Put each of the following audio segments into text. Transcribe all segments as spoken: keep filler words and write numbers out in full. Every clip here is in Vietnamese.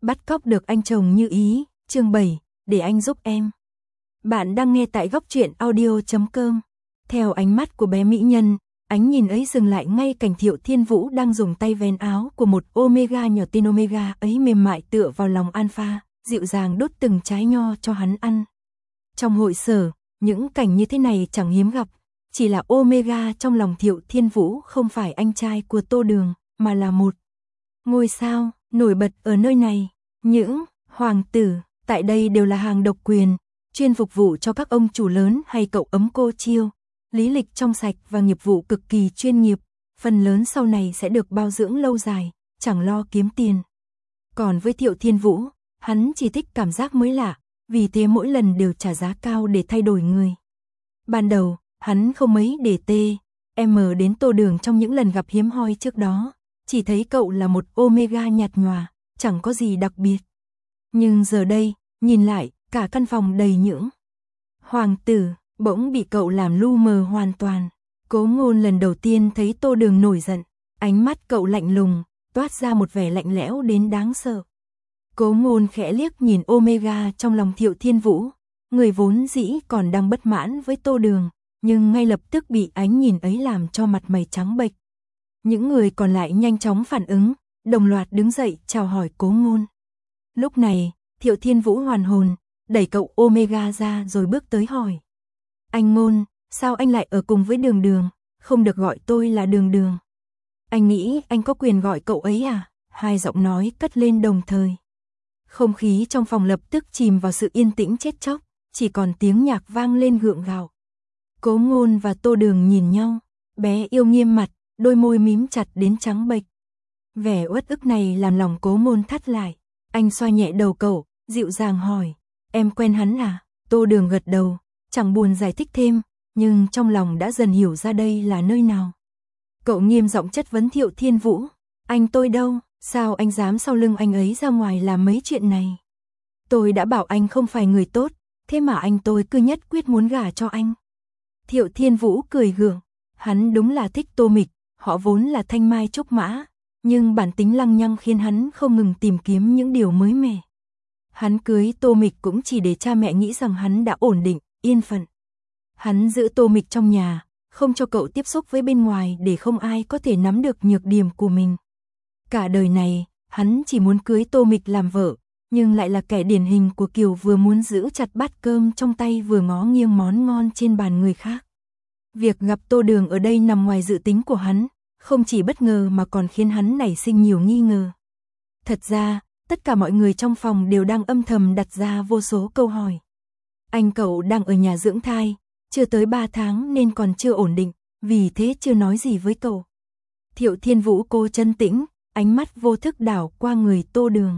Bắt cóc được anh chồng như ý, chương bảy, để anh giúp em. Bạn đang nghe tại góc truyện audio chấm com. Theo ánh mắt của bé mỹ nhân, ánh nhìn ấy dừng lại ngay cảnh Thiệu Thiên Vũ đang dùng tay vén áo của một Omega nhỏ tên Omega ấy mềm mại tựa vào lòng Alpha, dịu dàng đốt từng trái nho cho hắn ăn. Trong hội sở, những cảnh như thế này chẳng hiếm gặp, chỉ là Omega trong lòng Thiệu Thiên Vũ không phải anh trai của Tô Đường, mà là một ngôi sao nổi bật ở nơi này. Những hoàng tử tại đây đều là hàng độc quyền, chuyên phục vụ cho các ông chủ lớn hay cậu ấm cô chiêu, lý lịch trong sạch và nghiệp vụ cực kỳ chuyên nghiệp, phần lớn sau này sẽ được bao dưỡng lâu dài, chẳng lo kiếm tiền. Còn với Thiệu Thiên Vũ, hắn chỉ thích cảm giác mới lạ, vì thế mỗi lần đều trả giá cao để thay đổi người. Ban đầu, hắn không mấy để tê, em đến Tô Đường trong những lần gặp hiếm hoi trước đó, chỉ thấy cậu là một Omega nhạt nhòa, chẳng có gì đặc biệt. Nhưng giờ đây, nhìn lại, cả căn phòng đầy những hoàng tử, bỗng bị cậu làm lu mờ hoàn toàn. Cố Ngôn lần đầu tiên thấy Tô Đường nổi giận, ánh mắt cậu lạnh lùng, toát ra một vẻ lạnh lẽo đến đáng sợ. Cố Ngôn khẽ liếc nhìn Omega trong lòng Thiệu Thiên Vũ, người vốn dĩ còn đang bất mãn với Tô Đường, nhưng ngay lập tức bị ánh nhìn ấy làm cho mặt mày trắng bệch. Những người còn lại nhanh chóng phản ứng, đồng loạt đứng dậy chào hỏi Cố Ngôn. Lúc này, Thiệu Thiên Vũ hoàn hồn, đẩy cậu Omega ra rồi bước tới hỏi. Anh Ngôn, sao anh lại ở cùng với Đường Đường, không được gọi tôi là Đường Đường? Anh nghĩ anh có quyền gọi cậu ấy à? Hai giọng nói cất lên đồng thời. Không khí trong phòng lập tức chìm vào sự yên tĩnh chết chóc, chỉ còn tiếng nhạc vang lên gượng gạo. Cố Ngôn và Tô Đường nhìn nhau, bé yêu nghiêm mặt, đôi môi mím chặt đến trắng bệch. Vẻ uất ức này làm lòng Cố Ngôn thắt lại. Anh xoa nhẹ đầu cậu, dịu dàng hỏi, em quen hắn à? Tô Đường gật đầu, chẳng buồn giải thích thêm, nhưng trong lòng đã dần hiểu ra đây là nơi nào. Cậu nghiêm giọng chất vấn Thiệu Thiên Vũ, anh tôi đâu? Sao anh dám sau lưng anh ấy ra ngoài làm mấy chuyện này? Tôi đã bảo anh không phải người tốt, thế mà anh tôi cứ nhất quyết muốn gả cho anh. Thiệu Thiên Vũ cười gượng, hắn đúng là thích Tô Mịch, họ vốn là thanh mai trúc mã, nhưng bản tính lăng nhăng khiến hắn không ngừng tìm kiếm những điều mới mẻ. Hắn cưới Tô Mịch cũng chỉ để cha mẹ nghĩ rằng hắn đã ổn định, yên phận. Hắn giữ Tô Mịch trong nhà, không cho cậu tiếp xúc với bên ngoài để không ai có thể nắm được nhược điểm của mình. Cả đời này, hắn chỉ muốn cưới Tô Mịch làm vợ, nhưng lại là kẻ điển hình của kiểu vừa muốn giữ chặt bát cơm trong tay vừa ngó nghiêng món ngon trên bàn người khác. Việc gặp Tô Đường ở đây nằm ngoài dự tính của hắn, không chỉ bất ngờ mà còn khiến hắn nảy sinh nhiều nghi ngờ. Thật ra, tất cả mọi người trong phòng đều đang âm thầm đặt ra vô số câu hỏi. Anh cậu đang ở nhà dưỡng thai, chưa tới ba tháng nên còn chưa ổn định, vì thế chưa nói gì với cậu. Thiệu Thiên Vũ cô chân tĩnh, ánh mắt vô thức đảo qua người Tô Đường.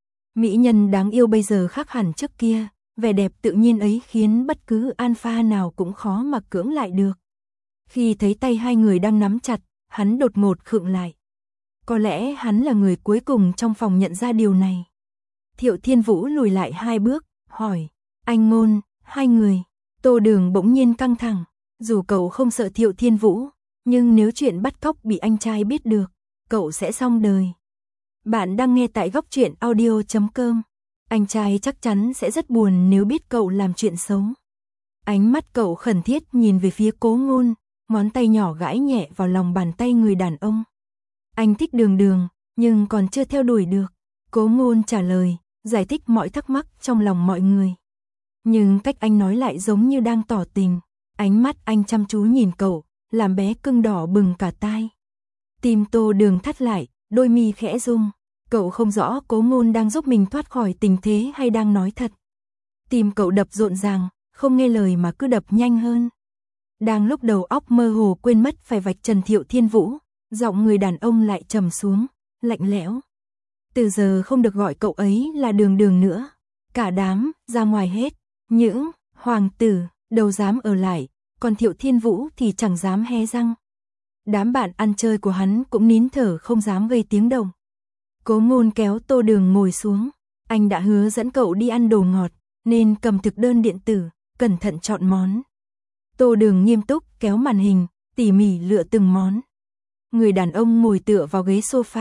Mỹ nhân đáng yêu bây giờ khác hẳn trước kia, vẻ đẹp tự nhiên ấy khiến bất cứ alpha nào cũng khó mà cưỡng lại được. Khi thấy tay hai người đang nắm chặt, hắn đột ngột khựng lại. Có lẽ hắn là người cuối cùng trong phòng nhận ra điều này. Thiệu Thiên Vũ lùi lại hai bước, hỏi, anh Ngôn, hai người. Tô Đường bỗng nhiên căng thẳng, dù cậu không sợ Thiệu Thiên Vũ, nhưng nếu chuyện bắt cóc bị anh trai biết được, cậu sẽ xong đời. Bạn đang nghe tại góc truyện audio chấm com. Anh trai chắc chắn sẽ rất buồn nếu biết cậu làm chuyện xấu. Ánh mắt cậu khẩn thiết nhìn về phía Cố Ngôn, ngón tay nhỏ gãi nhẹ vào lòng bàn tay người đàn ông. Anh thích Đường Đường, nhưng còn chưa theo đuổi được. Cố Ngôn trả lời, giải thích mọi thắc mắc trong lòng mọi người. Nhưng cách anh nói lại giống như đang tỏ tình. Ánh mắt anh chăm chú nhìn cậu, làm bé cưng đỏ bừng cả tai. Tim Tô Đường thắt lại, đôi mi khẽ rung. Cậu không rõ Cố Ngôn đang giúp mình thoát khỏi tình thế hay đang nói thật. Tim cậu đập rộn ràng, không nghe lời mà cứ đập nhanh hơn. Đang lúc đầu óc mơ hồ quên mất phải vạch trần Thiệu Thiên Vũ, giọng người đàn ông lại trầm xuống, lạnh lẽo. Từ giờ không được gọi cậu ấy là Đường Đường nữa. Cả đám, ra ngoài hết. Những hoàng tử, đâu dám ở lại, còn Thiệu Thiên Vũ thì chẳng dám hé răng. Đám bạn ăn chơi của hắn cũng nín thở không dám gây tiếng động. Cố Ngôn kéo Tô Đường ngồi xuống. Anh đã hứa dẫn cậu đi ăn đồ ngọt, nên cầm thực đơn điện tử, cẩn thận chọn món. Tô Đường nghiêm túc kéo màn hình, tỉ mỉ lựa từng món. Người đàn ông ngồi tựa vào ghế sofa,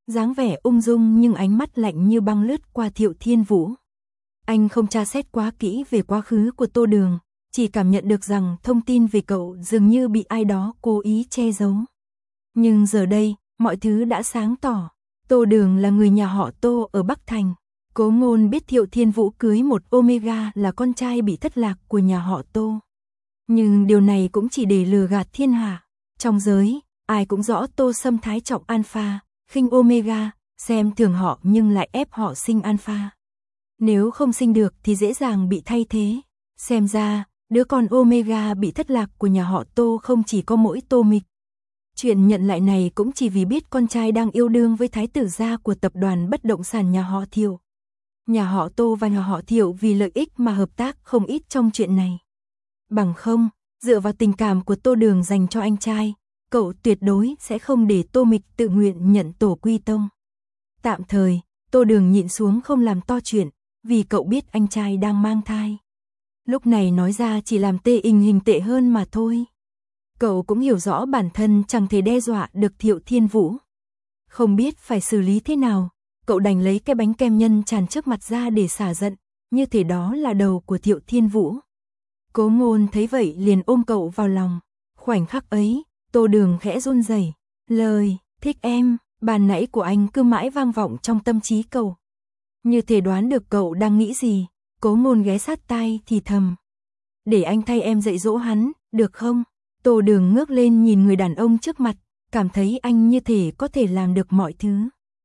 dáng vẻ ung dung nhưng ánh mắt lạnh như băng lướt qua Thiệu Thiên Vũ. Anh không tra xét quá kỹ về quá khứ của Tô Đường, chỉ cảm nhận được rằng thông tin về cậu dường như bị ai đó cố ý che giấu. Nhưng giờ đây, mọi thứ đã sáng tỏ. Tô Đường là người nhà họ Tô ở Bắc Thành. Cố Ngôn biết Thiệu Thiên Vũ cưới một Omega là con trai bị thất lạc của nhà họ Tô. Nhưng điều này cũng chỉ để lừa gạt thiên hạ. Trong giới, ai cũng rõ Tô Sâm thái trọng Alpha, khinh Omega, xem thường họ nhưng lại ép họ sinh Alpha. Nếu không sinh được thì dễ dàng bị thay thế. Xem ra, đứa con Omega bị thất lạc của nhà họ Tô không chỉ có mỗi Tô Mịch. Chuyện nhận lại này cũng chỉ vì biết con trai đang yêu đương với thái tử gia của tập đoàn bất động sản nhà họ Thiệu. Nhà họ Tô và nhà họ Thiệu vì lợi ích mà hợp tác không ít trong chuyện này. Bằng không, dựa vào tình cảm của Tô Đường dành cho anh trai, cậu tuyệt đối sẽ không để Tô Mịch tự nguyện nhận tổ quy tông. Tạm thời, Tô Đường nhịn xuống không làm to chuyện, vì cậu biết anh trai đang mang thai. Lúc này nói ra chỉ làm tê hình hình tệ hơn mà thôi. Cậu cũng hiểu rõ bản thân chẳng thể đe dọa được Thiệu Thiên Vũ. Không biết phải xử lý thế nào, cậu đành lấy cái bánh kem nhân tràn trước mặt ra để xả giận, như thể đó là đầu của Thiệu Thiên Vũ. Cố Ngôn thấy vậy liền ôm cậu vào lòng. Khoảnh khắc ấy, Tô Đường khẽ run rẩy, lời thích em ban nãy của anh cứ mãi vang vọng trong tâm trí cậu. Như thể đoán được cậu đang nghĩ gì, Cố Ngôn ghé sát tai thì thầm. Để anh thay em dạy dỗ hắn, được không? Tô Đường ngước lên nhìn người đàn ông trước mặt, cảm thấy anh như thể có thể làm được mọi thứ.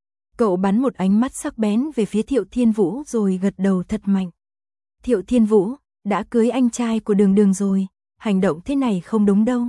Cậu bắn một ánh mắt sắc bén về phía Thiệu Thiên Vũ rồi gật đầu thật mạnh. Thiệu Thiên Vũ, đã cưới anh trai của Đường Đường rồi, hành động thế này không đúng đâu.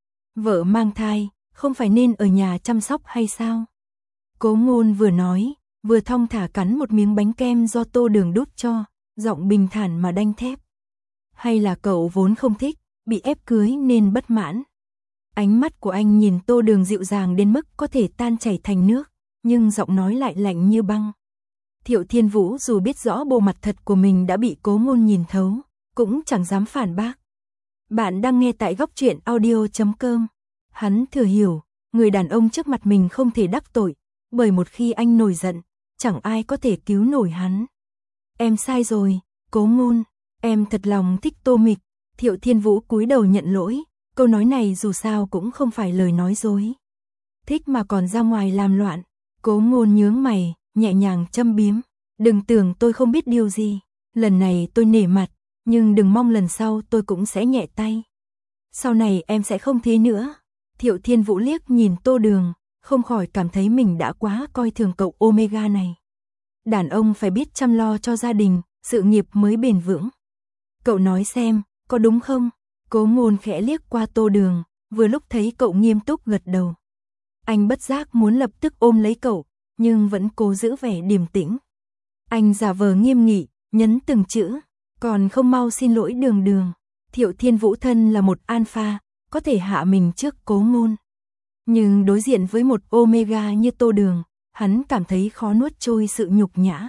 Vợ mang thai, không phải nên ở nhà chăm sóc hay sao? Cố Ngôn vừa nói, vừa thong thả cắn một miếng bánh kem do Tô Đường đút cho, giọng bình thản mà đanh thép. Hay là cậu vốn không thích, bị ép cưới nên bất mãn? Ánh mắt của anh nhìn Tô Đường dịu dàng đến mức có thể tan chảy thành nước, nhưng giọng nói lại lạnh như băng. Thiệu Thiên Vũ dù biết rõ bộ mặt thật của mình đã bị Cố Ngôn nhìn thấu, cũng chẳng dám phản bác. Bạn đang nghe tại góc truyện audio chấm com. Hắn thừa hiểu, người đàn ông trước mặt mình không thể đắc tội, bởi một khi anh nổi giận, chẳng ai có thể cứu nổi hắn. Em sai rồi, Cố Ngôn, em thật lòng thích Tô Mịch. Thiệu Thiên Vũ cúi đầu nhận lỗi, câu nói này dù sao cũng không phải lời nói dối. Thích mà còn ra ngoài làm loạn. Cố Ngôn nhướng mày, nhẹ nhàng châm biếm. Đừng tưởng tôi không biết điều gì, lần này tôi nể mặt, nhưng đừng mong lần sau tôi cũng sẽ nhẹ tay. Sau này em sẽ không thế nữa. Thiệu Thiên Vũ liếc nhìn Tô Đường, không khỏi cảm thấy mình đã quá coi thường cậu Omega này. Đàn ông phải biết chăm lo cho gia đình, sự nghiệp mới bền vững. Cậu nói xem, có đúng không? Cố Ngôn khẽ liếc qua Tô Đường, vừa lúc thấy cậu nghiêm túc gật đầu. Anh bất giác muốn lập tức ôm lấy cậu, nhưng vẫn cố giữ vẻ điềm tĩnh. Anh giả vờ nghiêm nghị, nhấn từng chữ, còn không mau xin lỗi Đường Đường. Thiệu Thiên Vũ thân là một alpha, có thể hạ mình trước Cố Ngôn. Nhưng đối diện với một Omega như Tô Đường, hắn cảm thấy khó nuốt trôi sự nhục nhã.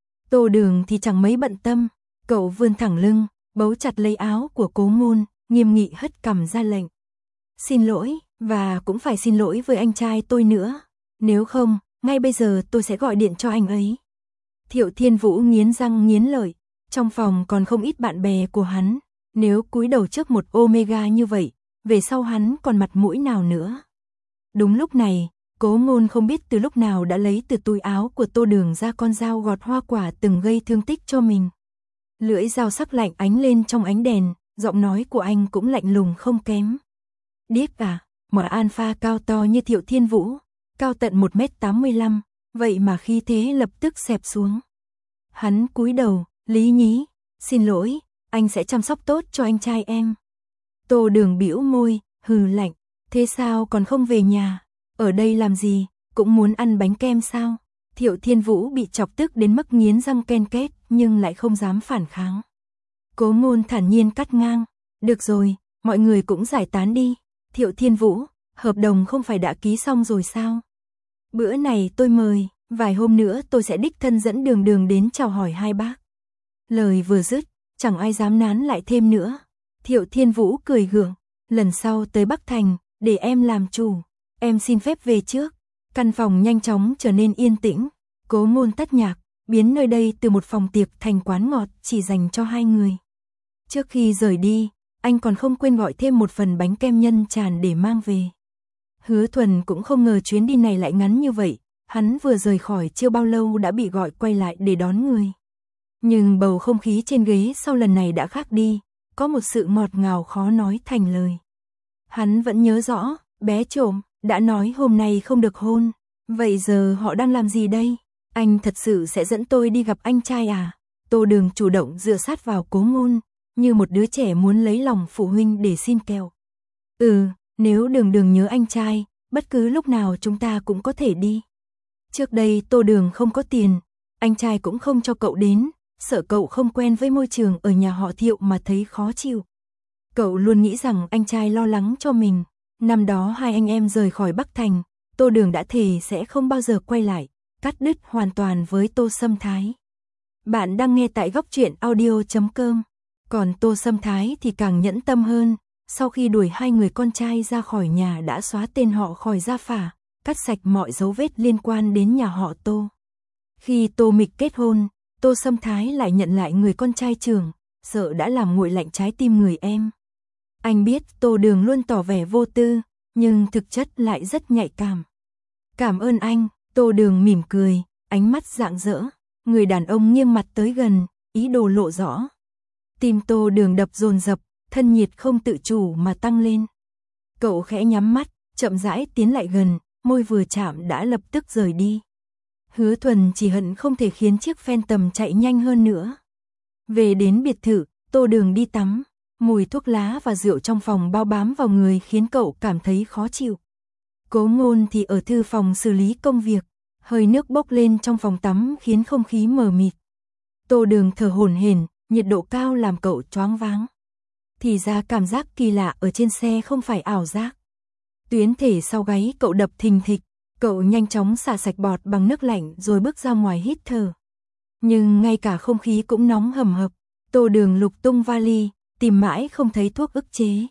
Tô Đường thì chẳng mấy bận tâm, cậu vươn thẳng lưng, bấu chặt lấy áo của Cố Ngôn, nghiêm nghị hất cằm ra lệnh. Xin lỗi, và cũng phải xin lỗi với anh trai tôi nữa. Nếu không, ngay bây giờ tôi sẽ gọi điện cho anh ấy. Thiệu Thiên Vũ nghiến răng nghiến lợi, trong phòng còn không ít bạn bè của hắn. Nếu cúi đầu trước một Omega như vậy, về sau hắn còn mặt mũi nào nữa. Đúng lúc này, Cố Ngôn không biết từ lúc nào đã lấy từ túi áo của Tô Đường ra con dao gọt hoa quả từng gây thương tích cho mình. Lưỡi dao sắc lạnh ánh lên trong ánh đèn, giọng nói của anh cũng lạnh lùng không kém. Điếc à, một alpha cao to như Thiệu Thiên Vũ, cao tận một mét tám mươi lăm, vậy mà khí thế lập tức xẹp xuống. Hắn cúi đầu, lý nhí, xin lỗi, anh sẽ chăm sóc tốt cho anh trai em. Tô Đường bĩu môi, hừ lạnh, thế sao còn không về nhà, ở đây làm gì, cũng muốn ăn bánh kem sao? Thiệu Thiên Vũ bị chọc tức đến mức nghiến răng ken két nhưng lại không dám phản kháng. Cố Ngôn thản nhiên cắt ngang, được rồi, mọi người cũng giải tán đi. Thiệu Thiên Vũ, hợp đồng không phải đã ký xong rồi sao? Bữa này tôi mời, vài hôm nữa tôi sẽ đích thân dẫn Đường Đường đến chào hỏi hai bác. Lời vừa dứt, chẳng ai dám nán lại thêm nữa. Thiệu Thiên Vũ cười gượng, lần sau tới Bắc Thành, để em làm chủ, em xin phép về trước. Căn phòng nhanh chóng trở nên yên tĩnh, Cố Ngôn tắt nhạc, biến nơi đây từ một phòng tiệc thành quán ngọt chỉ dành cho hai người. Trước khi rời đi, anh còn không quên gọi thêm một phần bánh kem nhân tràn để mang về. Hứa Thuần cũng không ngờ chuyến đi này lại ngắn như vậy, hắn vừa rời khỏi chưa bao lâu đã bị gọi quay lại để đón người. Nhưng bầu không khí trên ghế sau lần này đã khác đi, có một sự ngọt ngào khó nói thành lời. Hắn vẫn nhớ rõ, bé trộm, đã nói hôm nay không được hôn, vậy giờ họ đang làm gì đây? Anh thật sự sẽ dẫn tôi đi gặp anh trai à? Tô Đường chủ động dựa sát vào Cố Ngôn, như một đứa trẻ muốn lấy lòng phụ huynh để xin kẹo. Ừ, nếu Đường Đường nhớ anh trai, bất cứ lúc nào chúng ta cũng có thể đi. Trước đây Tô Đường không có tiền, anh trai cũng không cho cậu đến, sợ cậu không quen với môi trường ở nhà họ Thiệu mà thấy khó chịu. Cậu luôn nghĩ rằng anh trai lo lắng cho mình. Năm đó hai anh em rời khỏi Bắc Thành, Tô Đường đã thề sẽ không bao giờ quay lại, cắt đứt hoàn toàn với Tô Sâm Thái. Bạn đang nghe tại góc truyện audio chấm com. Còn Tô Sâm Thái thì càng nhẫn tâm hơn, sau khi đuổi hai người con trai ra khỏi nhà đã xóa tên họ khỏi gia phả, cắt sạch mọi dấu vết liên quan đến nhà họ Tô. Khi Tô Mịch kết hôn, Tô Sâm Thái lại nhận lại người con trai trưởng, sợ đã làm nguội lạnh trái tim người em. Anh biết Tô Đường luôn tỏ vẻ vô tư, nhưng thực chất lại rất nhạy cảm. Cảm ơn anh, Tô Đường mỉm cười, ánh mắt rạng rỡ. Người đàn ông nghiêng mặt tới gần, ý đồ lộ rõ. Tim Tô Đường đập dồn dập, thân nhiệt không tự chủ mà tăng lên. Cậu khẽ nhắm mắt, chậm rãi tiến lại gần, môi vừa chạm đã lập tức rời đi. Hứa Thuần chỉ hận không thể khiến chiếc Phantom chạy nhanh hơn nữa. Về đến biệt thự, Tô Đường đi tắm. Mùi thuốc lá và rượu trong phòng bao bám vào người khiến cậu cảm thấy khó chịu. Cố Ngôn thì ở thư phòng xử lý công việc, hơi nước bốc lên trong phòng tắm khiến không khí mờ mịt. Tô Đường thở hổn hển, nhiệt độ cao làm cậu choáng váng. Thì ra cảm giác kỳ lạ ở trên xe không phải ảo giác. Tuyến thể sau gáy cậu đập thình thịch, cậu nhanh chóng xả sạch bọt bằng nước lạnh rồi bước ra ngoài hít thở. Nhưng ngay cả không khí cũng nóng hầm hập, Tô Đường lục tung vali, tìm mãi không thấy thuốc ức chế.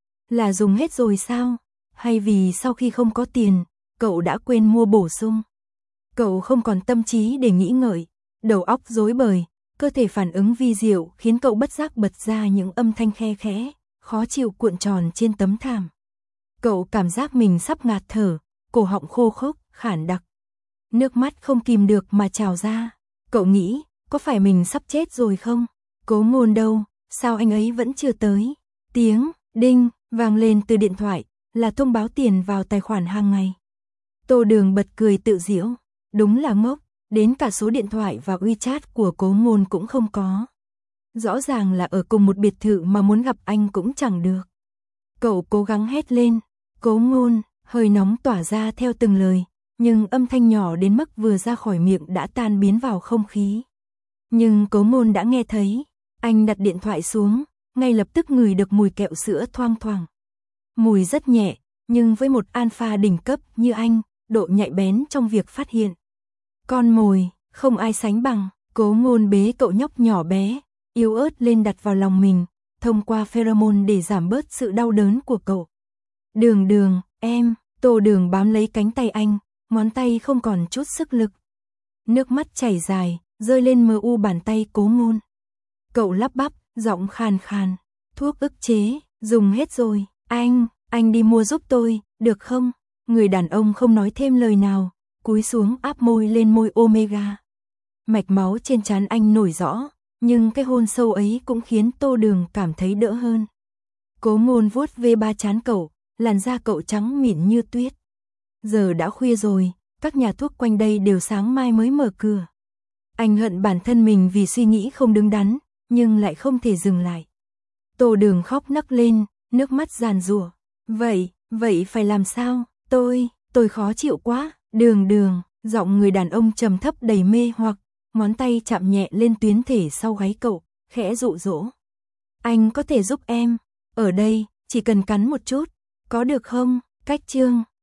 Là dùng hết rồi sao? Hay vì sau khi không có tiền, cậu đã quên mua bổ sung? Cậu không còn tâm trí để nghĩ ngợi, đầu óc rối bời, cơ thể phản ứng vi diệu khiến cậu bất giác bật ra những âm thanh khe khẽ, khó chịu cuộn tròn trên tấm thảm. Cậu cảm giác mình sắp ngạt thở, cổ họng khô khốc, khản đặc. Nước mắt không kìm được mà trào ra. Cậu nghĩ, có phải mình sắp chết rồi không? Cố Ngôn đâu? Sao anh ấy vẫn chưa tới? Tiếng đinh vang lên từ điện thoại, là thông báo tiền vào tài khoản hàng ngày. Tô Đường bật cười tự giễu, đúng là ngốc, đến cả số điện thoại và WeChat của Cố Ngôn cũng không có. Rõ ràng là ở cùng một biệt thự mà muốn gặp anh cũng chẳng được. Cậu cố gắng hét lên, Cố Ngôn, hơi nóng tỏa ra theo từng lời, nhưng âm thanh nhỏ đến mức vừa ra khỏi miệng đã tan biến vào không khí. Nhưng Cố Ngôn đã nghe thấy. Anh đặt điện thoại xuống, ngay lập tức ngửi được mùi kẹo sữa thoang thoảng. Mùi rất nhẹ, nhưng với một alpha đỉnh cấp như anh, độ nhạy bén trong việc phát hiện. Con mồi, không ai sánh bằng. Cố Ngôn bế cậu nhóc nhỏ bé, yếu ớt lên đặt vào lòng mình, thông qua pheromone để giảm bớt sự đau đớn của cậu. Đường Đường, em, Tô Đường bám lấy cánh tay anh, ngón tay không còn chút sức lực. Nước mắt chảy dài, rơi lên mờ u bàn tay Cố Ngôn. Cậu lắp bắp, giọng khàn khàn, thuốc ức chế, dùng hết rồi, anh, anh đi mua giúp tôi, được không? Người đàn ông không nói thêm lời nào, cúi xuống áp môi lên môi Omega. Mạch máu trên trán anh nổi rõ, nhưng cái hôn sâu ấy cũng khiến Tô Đường cảm thấy đỡ hơn. Cố Ngôn vuốt ve ba trán cậu, làn da cậu trắng mịn như tuyết. Giờ đã khuya rồi, các nhà thuốc quanh đây đều sáng mai mới mở cửa. Anh hận bản thân mình vì suy nghĩ không đứng đắn, nhưng lại không thể dừng lại. Tô Đường khóc nấc lên, nước mắt giàn giụa. Vậy, vậy phải làm sao? Tôi, tôi khó chịu quá. Đường Đường, giọng người đàn ông trầm thấp đầy mê hoặc, ngón tay chạm nhẹ lên tuyến thể sau gáy cậu, khẽ dụ dỗ. Anh có thể giúp em, ở đây, chỉ cần cắn một chút, có được không? Cách chương